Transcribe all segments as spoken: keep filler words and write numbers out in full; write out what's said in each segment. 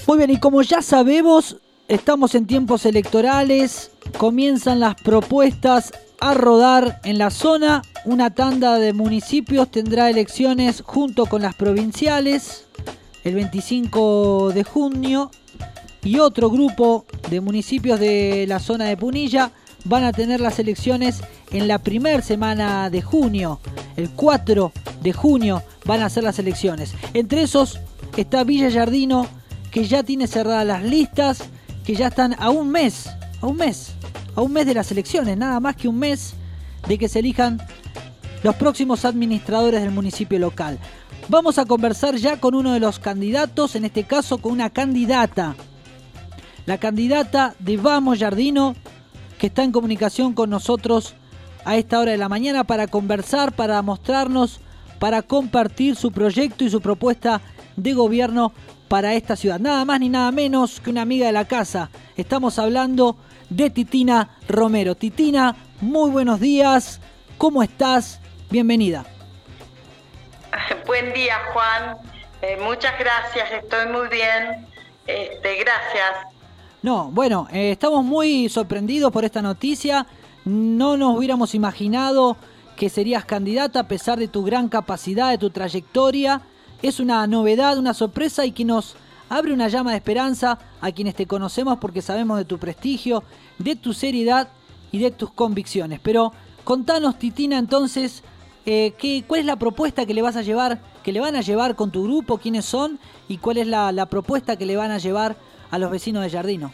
Muy bien, y como ya sabemos, estamos en tiempos electorales, comienzan las propuestas a rodar en la zona. Una tanda de municipios tendrá elecciones junto con las provinciales el veinticinco de junio, y otro grupo de municipios de la zona de Punilla van a tener las elecciones en la primera semana de junio. El cuatro de junio van a ser las elecciones. Entre esos está Villa Giardino, que ya tiene cerradas las listas, que ya están a un mes, a un mes, a un mes de las elecciones, nada más que un mes de que se elijan los próximos administradores del municipio local. Vamos a conversar ya con uno de los candidatos, en este caso con una candidata, la candidata de Vamos Giardino, que está en comunicación con nosotros a esta hora de la mañana para conversar, para mostrarnos, para compartir su proyecto y su propuesta de gobierno para esta ciudad. Nada más ni nada menos que una amiga de la casa. Estamos hablando de Titina Romero. Titina, muy buenos días. ¿Cómo estás? Bienvenida. Buen día, Juan. Eh, muchas gracias. Estoy muy bien. Este, gracias. No, bueno, eh, estamos muy sorprendidos por esta noticia. No nos hubiéramos imaginado que serías candidata a pesar de tu gran capacidad, de tu trayectoria. Es una novedad, una sorpresa y que nos abre una llama de esperanza a quienes te conocemos porque sabemos de tu prestigio, de tu seriedad y de tus convicciones. Pero contanos, Titina, entonces, eh, ¿qué, ¿cuál es la propuesta que le vas a llevar, que le van a llevar con tu grupo, quiénes son y cuál es la, la propuesta que le van a llevar a los vecinos de Giardino?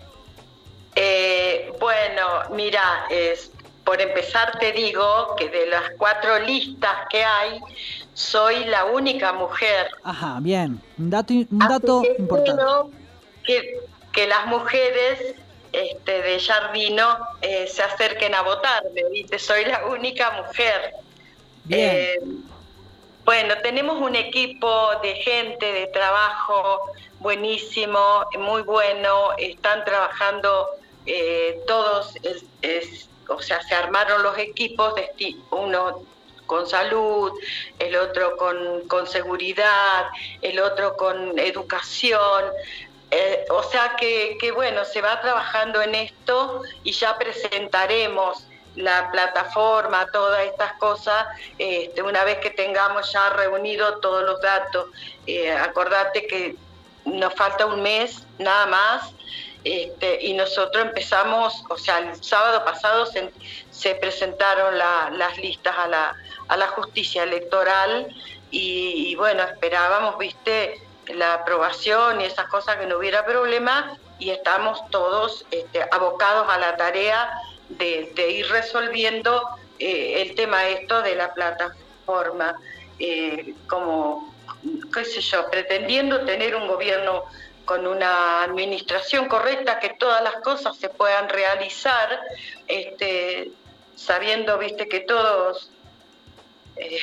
Eh, bueno, mira, es, por empezar te digo que de las cuatro listas que hay, soy la única mujer. Ajá, bien, un dato, un dato Así que importante. espero que, que las mujeres este, de Giardino eh, se acerquen a votarme, ¿viste? Soy la única mujer. Bien. Eh, bueno, tenemos un equipo de gente, de trabajo buenísimo, muy bueno, están trabajando eh, todos, es, es, o sea, se armaron los equipos, de esti- uno con salud, el otro con, con seguridad, el otro con educación, eh, o sea que, que bueno, se va trabajando en esto y ya presentaremos la plataforma, todas estas cosas, este, una vez que tengamos ya reunido todos los datos. Eh, acordate que nos falta un mes nada más, este, y nosotros empezamos, o sea, el sábado pasado se, se presentaron la, las listas a la, a la justicia electoral y, y bueno, esperábamos, viste, la aprobación y esas cosas, que no hubiera problema, y estamos todos este, abocados a la tarea de, de ir resolviendo eh, el tema esto de la plataforma, eh, como, qué sé yo, pretendiendo tener un gobierno con una administración correcta, que todas las cosas se puedan realizar, este, sabiendo, viste, que todos eh,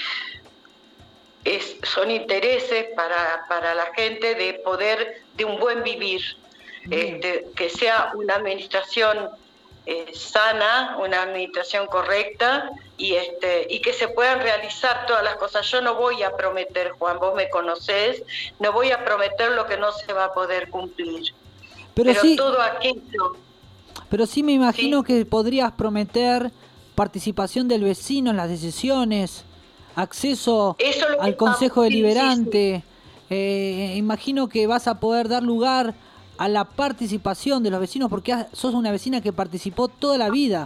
es, son intereses para, para la gente de poder, de un buen vivir, este, que sea una administración eh, sana, una administración correcta y, este, y que se puedan realizar todas las cosas. Yo no voy a prometer, Juan, vos me conocés, no voy a prometer lo que no se va a poder cumplir. Pero, Pero sí, todo aquello... pero sí me imagino ¿sí? que podrías prometer participación del vecino en las decisiones, acceso al Consejo Deliberante. Sí, sí. Eh, imagino que vas a poder dar lugar a la participación de los vecinos porque sos una vecina que participó toda la vida.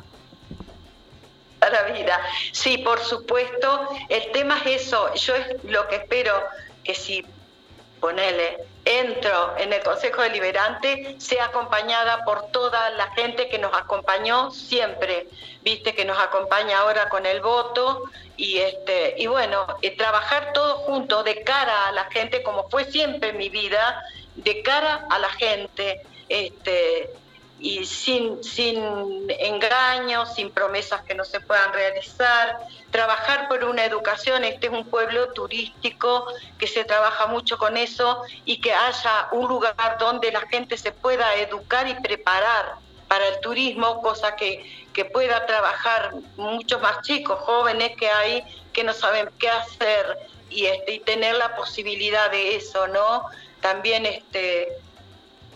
Toda la vida, sí, por supuesto. El tema es eso. Yo es lo que espero, que si, ponele, entro en el Consejo Deliberante, sea acompañada por toda la gente que nos acompañó siempre, viste, que nos acompaña ahora con el voto, y este y bueno, eh, trabajar todos juntos de cara a la gente, como fue siempre en mi vida, de cara a la gente, este y sin, sin engaños, sin promesas que no se puedan realizar, trabajar por una educación. Este es un pueblo turístico que se trabaja mucho con eso, y que haya un lugar donde la gente se pueda educar y preparar para el turismo, cosa que, que pueda trabajar muchos más chicos, jóvenes que hay que no saben qué hacer, y, este, y tener la posibilidad de eso, ¿no? También este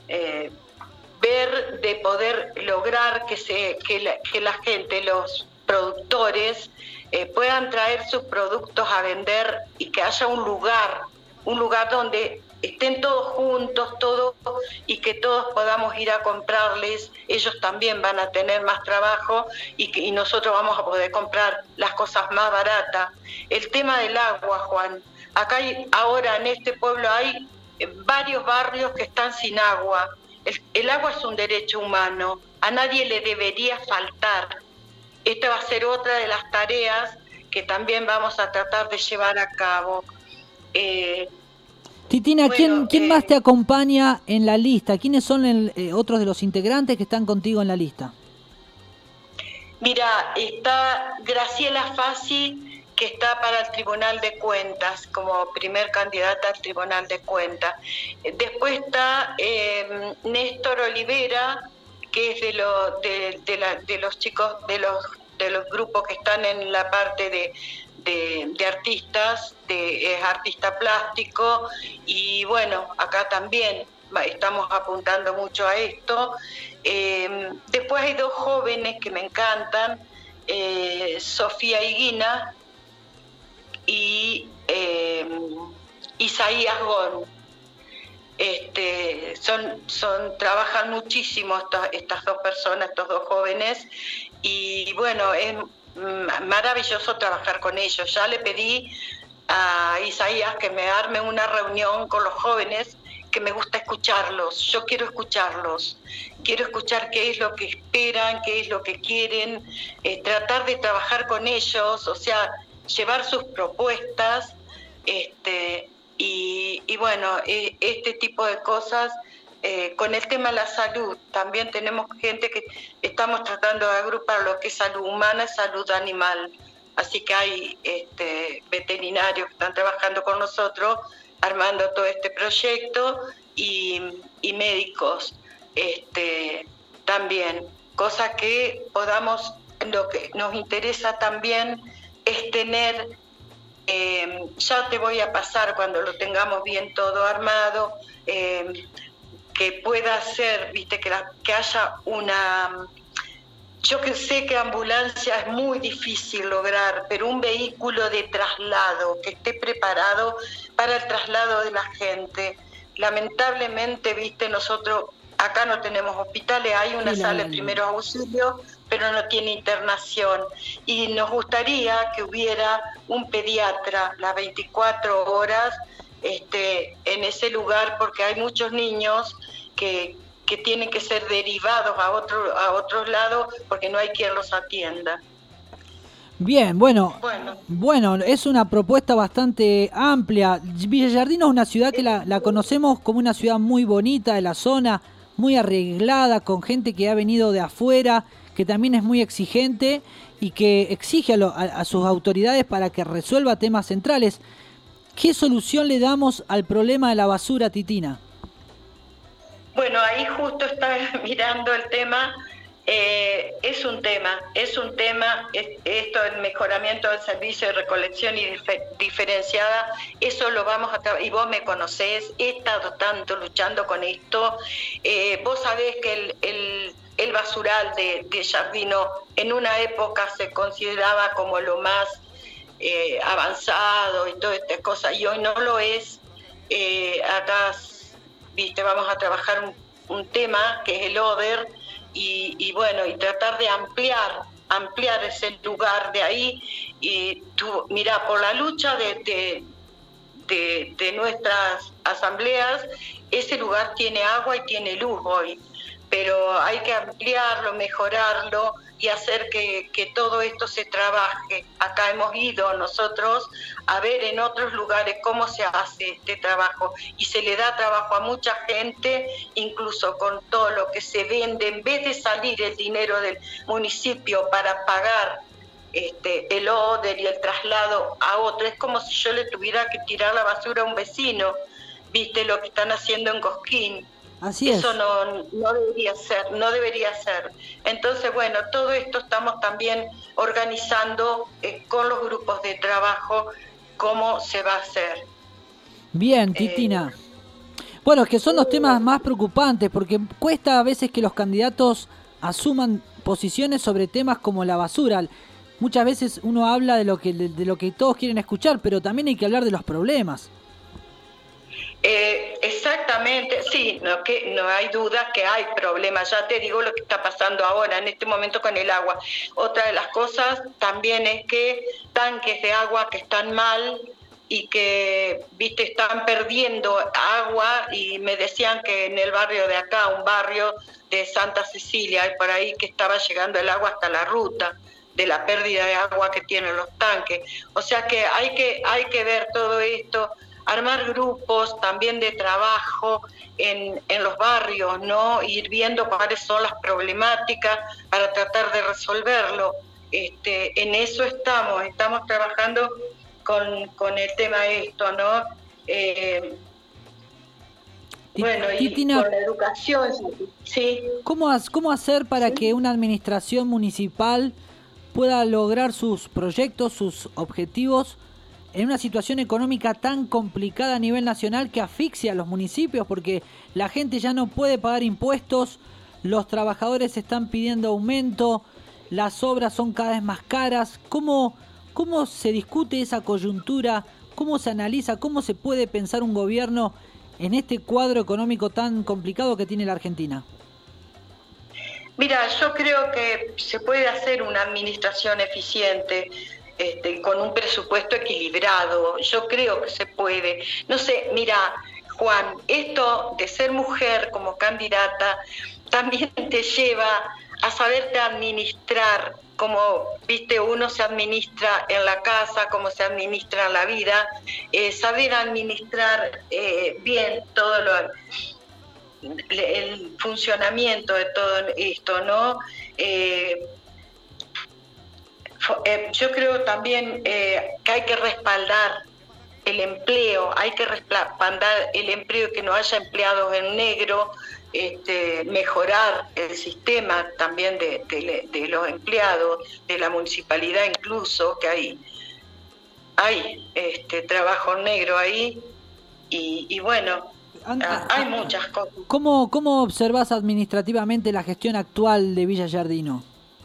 eh, ver de poder lograr que, se, que, la, que la gente, los productores, eh, puedan traer sus productos a vender y que haya un lugar, un lugar donde estén todos juntos, todos, y que todos podamos ir a comprarles. Ellos también van a tener más trabajo y, que, y nosotros vamos a poder comprar las cosas más baratas. El tema del agua, Juan, acá hay, ahora en este pueblo hay varios barrios que están sin agua. El, el agua es un derecho humano, a nadie le debería faltar. Esta va a ser otra de las tareas que también vamos a tratar de llevar a cabo. Eh, Titina, bueno, ¿quién, ¿quién eh, más te acompaña en la lista? ¿Quiénes son el, eh, otros de los integrantes que están contigo en la lista? Mira, está Graciela Fassi, que está para el Tribunal de Cuentas, como primer candidata al Tribunal de Cuentas. Después está eh, Néstor Olivera, que es de, lo, de, de, la, de los chicos, de los, de los grupos que están en la parte de... De, de artistas, de, es artista plástico, y bueno, acá también estamos apuntando mucho a esto. Eh, después hay dos jóvenes que me encantan, eh, Sofía Higuina y eh, Isaías Gon. Este, son, son, trabajan muchísimo estas, estas dos personas, estos dos jóvenes, y bueno, es maravilloso trabajar con ellos. Ya le pedí a Isaías que me arme una reunión con los jóvenes, que me gusta escucharlos. Yo quiero escucharlos, quiero escuchar qué es lo que esperan, qué es lo que quieren, eh, tratar de trabajar con ellos, o sea, llevar sus propuestas, este, y, y bueno, eh, este tipo de cosas. Eh, con el tema de la salud, también tenemos gente que estamos tratando de agrupar lo que es salud humana y salud animal. Así que hay este, veterinarios que están trabajando con nosotros, armando todo este proyecto, y, y médicos este, también. Cosa que podamos, lo que nos interesa también es tener, eh, ya te voy a pasar cuando lo tengamos bien todo armado, eh, que pueda ser, viste, que, la, que haya una... Yo que sé que ambulancia es muy difícil lograr, pero un vehículo de traslado que esté preparado para el traslado de la gente. Lamentablemente, viste, nosotros acá no tenemos hospitales, hay una sí, sala de primeros auxilios, pero no tiene internación. Y nos gustaría que hubiera un pediatra las veinticuatro horas este, en ese lugar, porque hay muchos niños que, que tienen que ser derivados a otro, a otros lados porque no hay quien los atienda. Bien, bueno, bueno, bueno, es una propuesta bastante amplia. Villallardino es una ciudad que la, la conocemos como una ciudad muy bonita de la zona, muy arreglada, con gente que ha venido de afuera, que también es muy exigente y que exige a, lo, a, a sus autoridades para que resuelva temas centrales. ¿Qué solución le damos al problema de la basura, Titina? Bueno, ahí justo está mirando el tema, eh, es un tema, es un tema, es, esto del mejoramiento del servicio de recolección y dif- diferenciada, eso lo vamos a trabajar, y vos me conocés, he estado tanto luchando con esto, eh, vos sabés que el, el, el basural de, de Jardino en una época se consideraba como lo más eh, avanzado y toda esta cosa, y hoy no lo es. eh, acá Viste, vamos a trabajar un, un tema que es el O D E R y, y bueno, y tratar de ampliar, ampliar ese lugar de ahí. Y tú, mira, por la lucha de, de, de, de nuestras asambleas, ese lugar tiene agua y tiene luz hoy, pero hay que ampliarlo, mejorarlo y hacer que, que todo esto se trabaje. Acá hemos ido nosotros a ver en otros lugares cómo se hace este trabajo y se le da trabajo a mucha gente, incluso con todo lo que se vende, en vez de salir el dinero del municipio para pagar este, el O D E R y el traslado a otro, es como si yo le tuviera que tirar la basura a un vecino, viste lo que están haciendo en Cosquín. Así es. Eso no, no debería ser, no debería ser. Entonces, bueno, todo esto estamos también organizando eh, con los grupos de trabajo cómo se va a hacer. Bien, Titina. Eh, Bueno, es que son los temas más preocupantes, porque cuesta a veces que los candidatos asuman posiciones sobre temas como la basura. Muchas veces uno habla de lo que de, de lo que todos quieren escuchar, pero también hay que hablar de los problemas. Eh, exactamente, sí, no, que, no hay duda que hay problemas. Ya te digo lo que está pasando ahora, en este momento con el agua. Otra de las cosas también es que tanques de agua que están mal y que, viste, están perdiendo agua, y me decían que en el barrio de acá, un barrio de Santa Cecilia, y por ahí que estaba llegando el agua hasta la ruta de la pérdida de agua que tienen los tanques. O sea que hay que, hay que ver todo esto, armar grupos también de trabajo en, en los barrios, ¿no? Ir viendo cuáles son las problemáticas para tratar de resolverlo. Este, en eso estamos, estamos trabajando con, con el tema esto, ¿no? Eh, bueno, y Titina, con la educación, sí. ¿Cómo, cómo hacer para ¿Sí? que una administración municipal pueda lograr sus proyectos, sus objetivos, en una situación económica tan complicada a nivel nacional que asfixia a los municipios? Porque la gente ya no puede pagar impuestos, los trabajadores están pidiendo aumento, las obras son cada vez más caras. ¿Cómo, cómo se discute esa coyuntura? ¿Cómo se analiza? ¿Cómo se puede pensar un gobierno en este cuadro económico tan complicado que tiene la Argentina? Mira, yo creo que se puede hacer una administración eficiente, este, con un presupuesto equilibrado. Yo creo que se puede. No sé, mira, Juan, esto de ser mujer como candidata también te lleva a saberte administrar, como, viste, uno se administra en la casa, como se administra en la vida, eh, saber administrar eh, bien todo lo... el funcionamiento de todo esto, ¿no? Eh, eh, yo creo también eh, que hay que respaldar el empleo, hay que respaldar el empleo, que no haya empleados en negro, este, mejorar el sistema también de, de, de los empleados, de la municipalidad incluso, que hay, hay este, trabajo negro ahí, y, y bueno, Anda, hay muchas cosas. ¿Cómo, ¿Cómo observás administrativamente la gestión actual de Villa Giardino?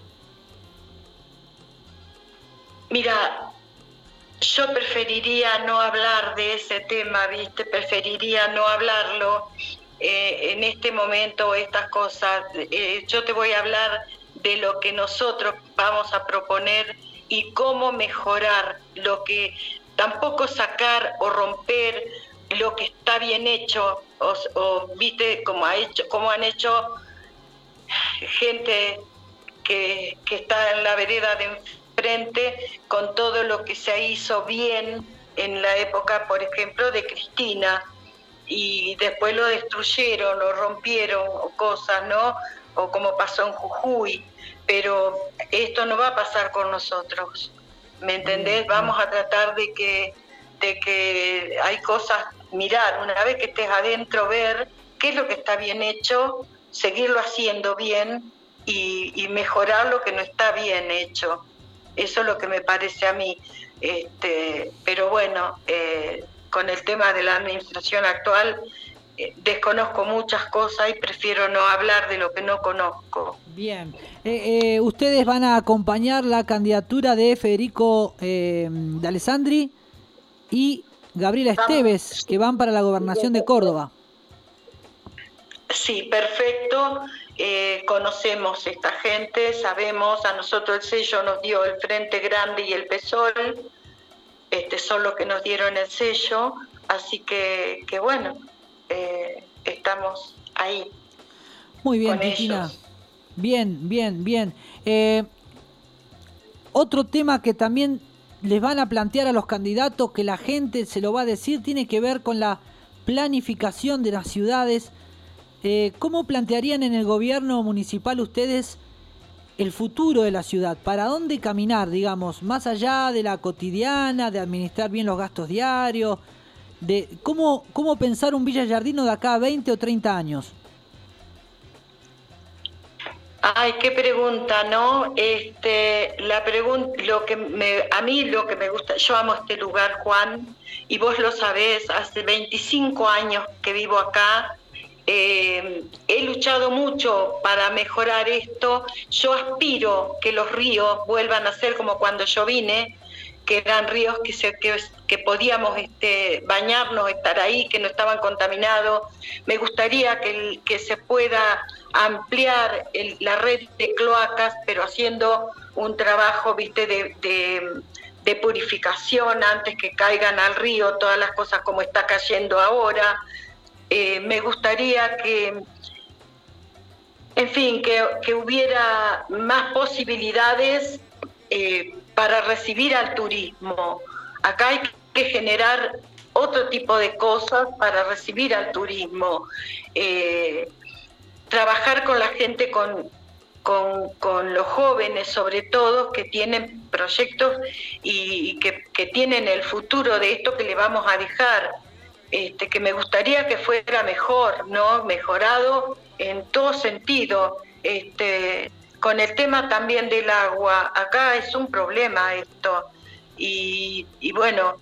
Mira, yo preferiría no hablar de ese tema, ¿viste? Preferiría no hablarlo eh, en este momento, estas cosas. Eh, yo te voy a hablar de lo que nosotros vamos a proponer y cómo mejorar lo que, tampoco sacar o romper lo que está bien hecho, o, o viste como ha hecho, como han hecho gente que, que está en la vereda de enfrente, con todo lo que se hizo bien en la época, por ejemplo, de Cristina, y después lo destruyeron o rompieron o cosas, ¿no? O como pasó en Jujuy, pero esto no va a pasar con nosotros, ¿me entendés? Vamos a tratar de que de que hay cosas, mirar, una vez que estés adentro, ver qué es lo que está bien hecho, seguirlo haciendo bien y, y mejorar lo que no está bien hecho. Eso es lo que me parece a mí. Este, pero bueno, eh, con el tema de la administración actual, eh, desconozco muchas cosas y prefiero no hablar de lo que no conozco. Bien. Eh, eh, ¿Ustedes van a acompañar la candidatura de Federico eh, de Alessandri y Gabriela Esteves, que van para la gobernación de Córdoba? Sí, perfecto. Eh, conocemos esta gente, sabemos, a nosotros el sello nos dio el Frente Grande y el P SOL, este, son los que nos dieron el sello, así que, que bueno, eh, estamos ahí. Muy bien, Titina. Bien, bien, bien. Eh, otro tema que también les van a plantear a los candidatos, que la gente se lo va a decir, tiene que ver con la planificación de las ciudades. Eh, ¿Cómo plantearían en el gobierno municipal ustedes el futuro de la ciudad? ¿Para dónde caminar, digamos, más allá de la cotidiana, de administrar bien los gastos diarios? De ¿Cómo, cómo pensar un Villa Giardino de acá a veinte o treinta años? Ay, qué pregunta, ¿no? Este, la pregunta, lo que me, a mí lo que me gusta, yo amo este lugar, Juan, y vos lo sabés, hace veinticinco años que vivo acá, eh, he luchado mucho para mejorar esto, yo aspiro que los ríos vuelvan a ser como cuando yo vine, que eran ríos que, se, que, que podíamos este, bañarnos, estar ahí, que no estaban contaminados. Me gustaría que, que se pueda ampliar el, la red de cloacas, pero haciendo un trabajo, viste, de, de, de purificación antes que caigan al río todas las cosas como está cayendo ahora. Eh, me gustaría que, en fin, que, que hubiera más posibilidades eh, para recibir al turismo. Acá hay que generar otro tipo de cosas para recibir al turismo. Eh, trabajar con la gente, con, con, con los jóvenes sobre todo, que tienen proyectos y, y que, que tienen el futuro de esto que le vamos a dejar. Este, que me gustaría que fuera mejor, ¿no? Mejorado en todo sentido. Este, con el tema también del agua, acá es un problema esto, y, y bueno,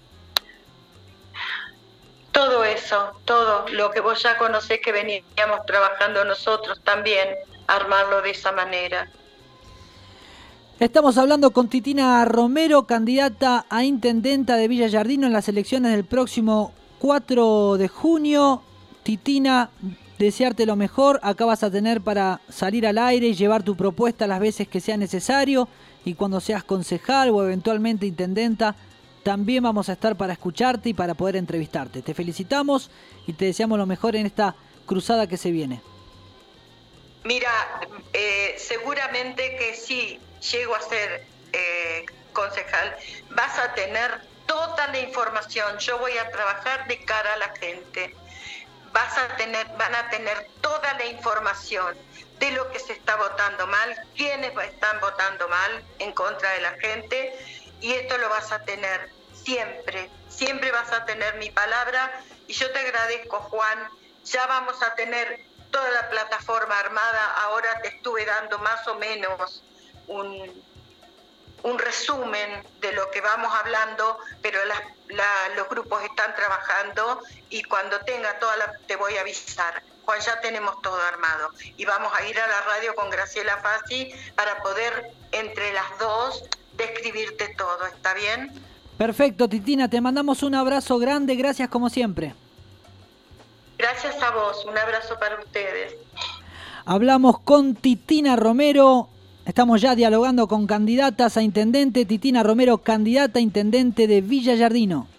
todo eso, todo lo que vos ya conocés que veníamos trabajando nosotros también, armarlo de esa manera. Estamos hablando con Titina Romero, candidata a intendenta de Villa Giardino en las elecciones del próximo cuatro de junio. Titina, desearte lo mejor. Acá vas a tener para salir al aire y llevar tu propuesta las veces que sea necesario, y cuando seas concejal o eventualmente intendenta también vamos a estar para escucharte y para poder entrevistarte. Te felicitamos y te deseamos lo mejor en esta cruzada que se viene. Mira, eh, seguramente que si llego a ser eh, concejal vas a tener toda la información. Yo voy a trabajar de cara a la gente. Vas a tener, van a tener toda la información de lo que se está votando mal, quiénes están votando mal en contra de la gente, y esto lo vas a tener siempre, siempre vas a tener mi palabra, y yo te agradezco, Juan. Ya vamos a tener toda la plataforma armada. Ahora te estuve dando más o menos un, un resumen de lo que vamos hablando, pero la, la, los grupos están trabajando, y cuando tenga toda la, te voy a avisar. Juan, ya tenemos todo armado y vamos a ir a la radio con Graciela Fassi para poder entre las dos describirte todo. ¿Está bien? Perfecto, Titina, te mandamos un abrazo grande, gracias como siempre. Gracias a vos, un abrazo para ustedes. Hablamos con Titina Romero, estamos ya dialogando con candidatas a intendente. Titina Romero, candidata a intendente de Villa Giardino.